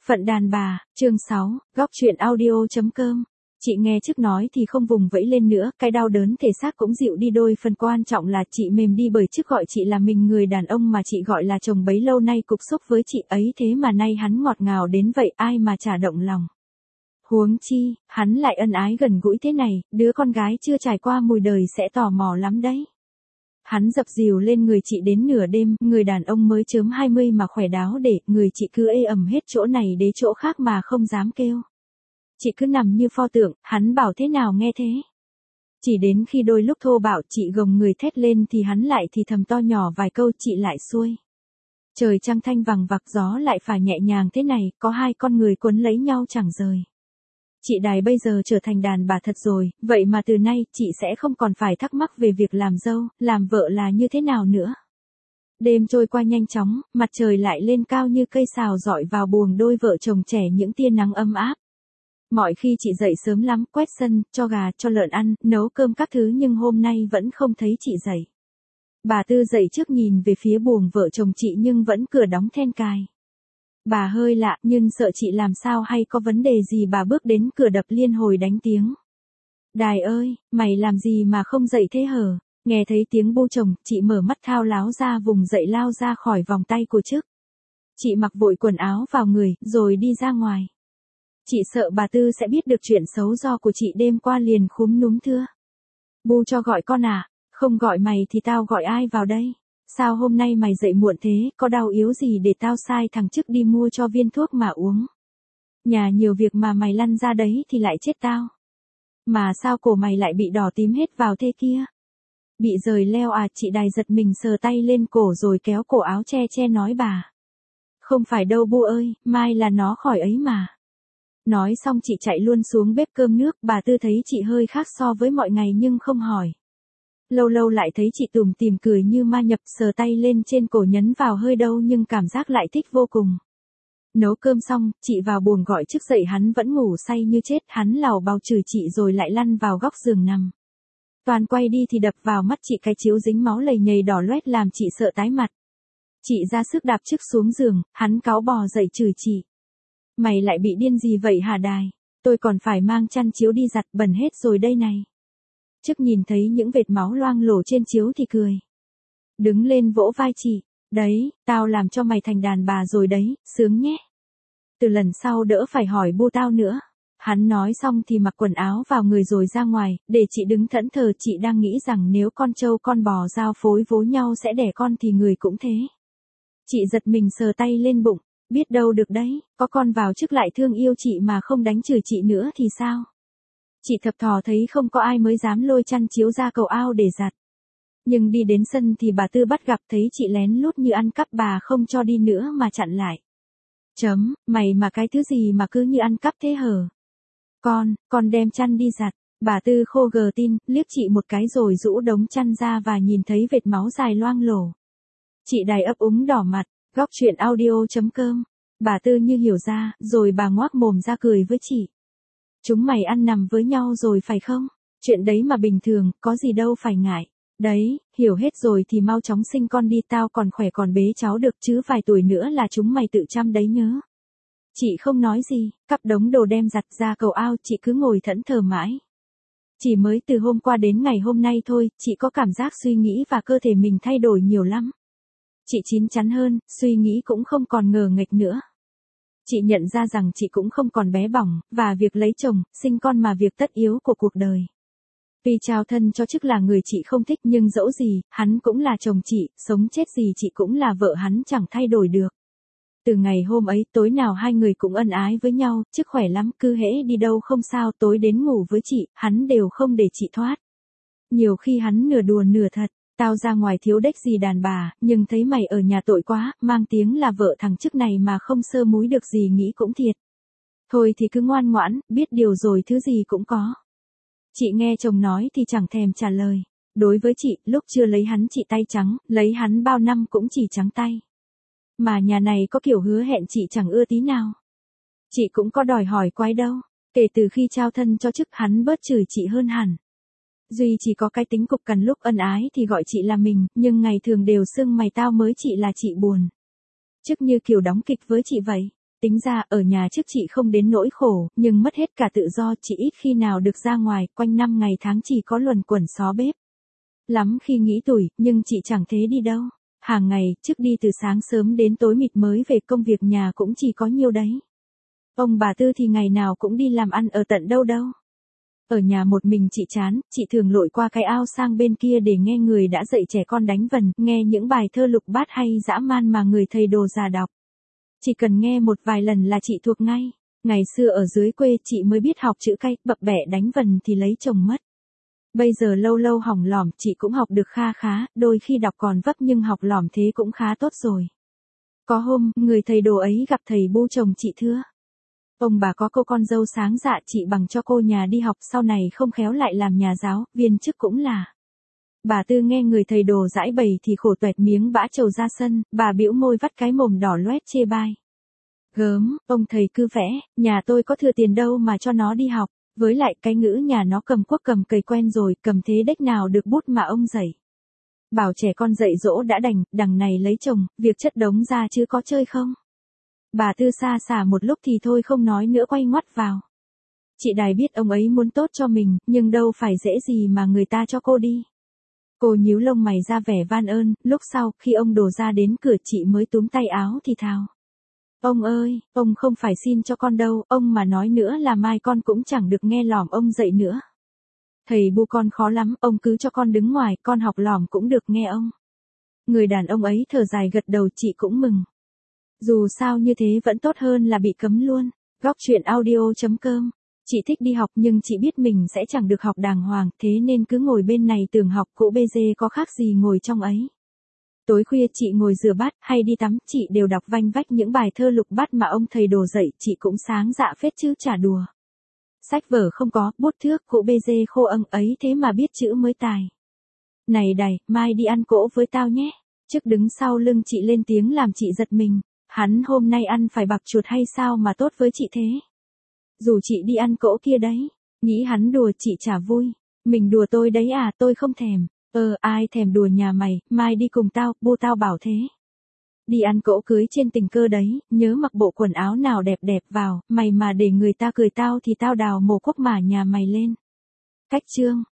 Phận đàn bà, chương 6, góc chuyện audio.com. Chị nghe trước nói thì không vùng vẫy lên nữa, cái đau đớn thể xác cũng dịu đi đôi phần, quan trọng là chị mềm đi bởi trước gọi chị là mình, người đàn ông mà chị gọi là chồng bấy lâu nay cục xúc với chị ấy, thế mà nay hắn ngọt ngào đến vậy, ai mà chả động lòng. Huống chi, hắn lại ân ái gần gũi thế này, đứa con gái chưa trải qua mùi đời sẽ tò mò lắm đấy. Hắn dập dìu lên người chị đến nửa đêm, người đàn ông mới chớm 20 mà khỏe đáo để, người chị cứ ê ẩm hết chỗ này đến chỗ khác mà không dám kêu. Chị cứ nằm như pho tượng, hắn bảo thế nào nghe thế. Chỉ đến khi đôi lúc thô bạo chị gồng người thét lên thì hắn lại thì thầm to nhỏ vài câu, chị lại xuôi. Trời trăng thanh vằng vặc, gió lại phải nhẹ nhàng thế này, có hai con người quấn lấy nhau chẳng rời. Chị Đài bây giờ trở thành đàn bà thật rồi, vậy mà từ nay chị sẽ không còn phải thắc mắc về việc làm dâu, làm vợ là như thế nào nữa. Đêm trôi qua nhanh chóng, mặt trời lại lên cao như cây sào rọi vào buồng đôi vợ chồng trẻ những tia nắng ấm áp. Mọi khi chị dậy sớm lắm, quét sân, cho gà, cho lợn ăn, nấu cơm các thứ, nhưng hôm nay vẫn không thấy chị dậy. Bà Tư dậy trước nhìn về phía buồng vợ chồng chị nhưng vẫn cửa đóng then cài. Bà hơi lạ, nhưng sợ chị làm sao hay có vấn đề gì, bà bước đến cửa đập liên hồi đánh tiếng. Đài ơi, mày làm gì mà không dậy thế hở? Nghe thấy tiếng bu chồng, chị mở mắt thao láo ra vùng dậy lao ra khỏi vòng tay của trước. Chị mặc vội quần áo vào người, rồi đi ra ngoài. Chị sợ bà Tư sẽ biết được chuyện xấu do của chị đêm qua, liền khúm núm thưa. Bu cho gọi con à, không gọi mày thì tao gọi ai vào đây? Sao hôm nay mày dậy muộn thế, có đau yếu gì để tao sai thằng chức đi mua cho viên thuốc mà uống? Nhà nhiều việc mà mày lăn ra đấy thì lại chết tao. Mà sao cổ mày lại bị đỏ tím hết vào thế kia? Bị rời leo à? Chị Đài giật mình sờ tay lên cổ rồi kéo cổ áo che che nói bà. Không phải đâu Bu ơi, mai là nó khỏi ấy mà. Nói xong chị chạy luôn xuống bếp cơm nước, bà Tư thấy chị hơi khác so với mọi ngày nhưng không hỏi. Lâu lâu lại thấy chị tủm tỉm cười như ma nhập, sờ tay lên trên cổ nhấn vào hơi đâu nhưng cảm giác lại thích vô cùng. Nấu cơm xong, chị vào buồng gọi chức dậy, hắn vẫn ngủ say như chết, hắn làu bào chửi chị rồi lại lăn vào góc giường nằm. Toàn quay đi thì đập vào mắt chị cái chiếu dính máu lầy nhầy đỏ loét làm chị sợ tái mặt. Chị ra sức đạp chức xuống giường, hắn cáu bò dậy chửi chị. Mày lại bị điên gì vậy hả Đài? Tôi còn phải mang chăn chiếu đi giặt, bẩn hết rồi đây này. Chức nhìn thấy những vệt máu loang lổ trên chiếu thì cười. Đứng lên vỗ vai chị. Đấy, tao làm cho mày thành đàn bà rồi đấy, sướng nhé. Từ lần sau đỡ phải hỏi Bu tao nữa. Hắn nói xong thì mặc quần áo vào người rồi ra ngoài, để chị đứng thẫn thờ. Chị đang nghĩ rằng nếu con trâu con bò giao phối vố nhau sẽ đẻ con thì người cũng thế. Chị giật mình sờ tay lên bụng, biết đâu được đấy, có con vào chức lại thương yêu chị mà không đánh chửi chị nữa thì sao? Chị thập thò thấy không có ai mới dám lôi chăn chiếu ra cầu ao để giặt. Nhưng đi đến sân thì bà Tư bắt gặp, thấy chị lén lút như ăn cắp, bà không cho đi nữa mà chặn lại. Mày mà cái thứ gì mà cứ như ăn cắp thế hở? Con đem chăn đi giặt. Bà Tư khô gờ tin, liếc chị một cái rồi rũ đống chăn ra và nhìn thấy vệt máu dài loang lổ. Chị Đài ấp úng đỏ mặt, góc chuyện audio.com. Bà Tư như hiểu ra, rồi bà ngoác mồm ra cười với chị. Chúng mày ăn nằm với nhau rồi phải không? Chuyện đấy mà bình thường, có gì đâu phải ngại. Đấy, hiểu hết rồi thì mau chóng sinh con đi, tao còn khỏe còn bế cháu được chứ, vài tuổi nữa là chúng mày tự chăm đấy nhớ. Chị không nói gì, cắp đống đồ đem giặt ra cầu ao, chị cứ ngồi thẫn thờ mãi. Chỉ mới từ hôm qua đến ngày hôm nay thôi, chị có cảm giác suy nghĩ và cơ thể mình thay đổi nhiều lắm. Chị chín chắn hơn, suy nghĩ cũng không còn ngờ nghệch nữa. Chị nhận ra rằng chị cũng không còn bé bỏng, và việc lấy chồng, sinh con mà việc tất yếu của cuộc đời. Vì trao thân cho chức là người chị không thích, nhưng dẫu gì, hắn cũng là chồng chị, sống chết gì chị cũng là vợ hắn, chẳng thay đổi được. Từ ngày hôm ấy, tối nào hai người cũng ân ái với nhau, chức khỏe lắm, cứ hễ đi đâu không sao, tối đến ngủ với chị, hắn đều không để chị thoát. Nhiều khi hắn nửa đùa nửa thật. Tao ra ngoài thiếu đếch gì đàn bà, nhưng thấy mày ở nhà tội quá, mang tiếng là vợ thằng chức này mà không sơ múi được gì, nghĩ cũng thiệt. Thôi thì cứ ngoan ngoãn, biết điều rồi thứ gì cũng có. Chị nghe chồng nói thì chẳng thèm trả lời. Đối với chị, lúc chưa lấy hắn chị tay trắng, lấy hắn bao năm cũng chỉ trắng tay. Mà nhà này có kiểu hứa hẹn chị chẳng ưa tí nào. Chị cũng có đòi hỏi quái đâu. Kể từ khi trao thân cho chức, hắn bớt chửi chị hơn hẳn. Duy chỉ có cái tính cục cằn, lúc ân ái thì gọi chị là mình, nhưng ngày thường đều xưng mày tao mới chị là chị buồn. Chức như kiểu đóng kịch với chị vậy. Tính ra ở nhà trước chị không đến nỗi khổ, nhưng mất hết cả tự do, chị ít khi nào được ra ngoài, quanh năm ngày tháng chỉ có luẩn quẩn xó bếp. Lắm khi nghĩ tủi, nhưng chị chẳng thế đi đâu. Hàng ngày, trước đi từ sáng sớm đến tối mịt mới về, công việc nhà cũng chỉ có nhiêu đấy. Ông bà Tư thì ngày nào cũng đi làm ăn ở tận đâu đâu. Ở nhà một mình chị chán, chị thường lội qua cái ao sang bên kia để nghe người đã dạy trẻ con đánh vần, nghe những bài thơ lục bát hay dã man mà người thầy đồ già đọc. Chỉ cần nghe một vài lần là chị thuộc ngay. Ngày xưa ở dưới quê chị mới biết học chữ cái, bập bẹ đánh vần thì lấy chồng mất. Bây giờ lâu lâu hỏng lỏm chị cũng học được kha khá, đôi khi đọc còn vấp nhưng học lỏm thế cũng khá tốt rồi. Có hôm, người thầy đồ ấy gặp thầy bu chồng chị thưa. Ông bà có cô con dâu sáng dạ, chị bằng cho cô nhà đi học, sau này không khéo lại làm nhà giáo, viên chức cũng là. Bà Tư nghe người thầy đồ giãi bày thì khổ tuẹt miếng bã trầu ra sân, bà bĩu môi vắt cái mồm đỏ loét chê bai. Gớm, ông thầy cứ vẽ, nhà tôi có thừa tiền đâu mà cho nó đi học, với lại cái ngữ nhà nó cầm cuốc cầm cày quen rồi, cầm thế đếch nào được bút mà ông dạy. Bảo trẻ con dạy dỗ đã đành, đằng này lấy chồng, việc chất đống ra chứ có chơi không. Bà Tư xa xả một lúc thì thôi không nói nữa quay ngoắt vào. Chị Đài biết ông ấy muốn tốt cho mình, nhưng đâu phải dễ gì mà người ta cho cô đi. Cô nhíu lông mày ra vẻ van ơn, lúc sau, khi ông đổ ra đến cửa chị mới túm tay áo thì thào. Ông ơi, ông không phải xin cho con đâu, ông mà nói nữa là mai con cũng chẳng được nghe lỏm ông dạy nữa. Thầy bu con khó lắm, ông cứ cho con đứng ngoài, con học lỏm cũng được nghe ông. Người đàn ông ấy thở dài gật đầu, chị cũng mừng. Dù sao như thế vẫn tốt hơn là bị cấm luôn. Góc truyện audio.com. Chị thích đi học nhưng chị biết mình sẽ chẳng được học đàng hoàng, thế nên cứ ngồi bên này tưởng học cũ bê dê có khác gì ngồi trong ấy. Tối khuya chị ngồi rửa bát hay đi tắm, chị đều đọc vanh vách những bài thơ lục bát mà ông thầy đồ dạy, chị cũng sáng dạ phết chứ chả đùa. Sách vở không có, bút thước, cũ bê dê khô âng ấy thế mà biết chữ mới tài. Này Đài, mai đi ăn cỗ với tao nhé. Trước đứng sau lưng chị lên tiếng làm chị giật mình. Hắn hôm nay ăn phải bạc chuột hay sao mà tốt với chị thế? Dù chị đi ăn cỗ kia đấy, nghĩ hắn đùa chị chả vui. Mình đùa tôi đấy à, tôi không thèm. Ai thèm đùa nhà mày, mai đi cùng tao, bu tao bảo thế. Đi ăn cỗ cưới trên tình cơ đấy, nhớ mặc bộ quần áo nào đẹp đẹp vào, mày mà để người ta cười tao thì tao đào mồ cốc mả nhà mày lên. Cách chương.